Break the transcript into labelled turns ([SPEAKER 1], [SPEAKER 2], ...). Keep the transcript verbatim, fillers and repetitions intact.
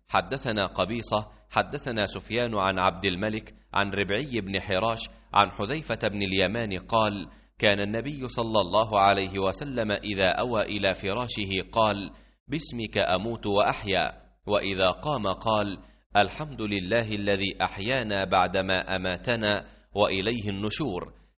[SPEAKER 1] حدثنا قبيصة حدثنا سفيان عن عبد الملك عن ربعي بن حراش عن حذيفة بن اليمان قال: كان النبي صلى الله عليه وسلم إذا أوى إلى فراشه قال: باسمك أموت وأحيا، وإذا قام قال: الحمد لله الذي أحيانا بعدما أماتنا وإليه النشور.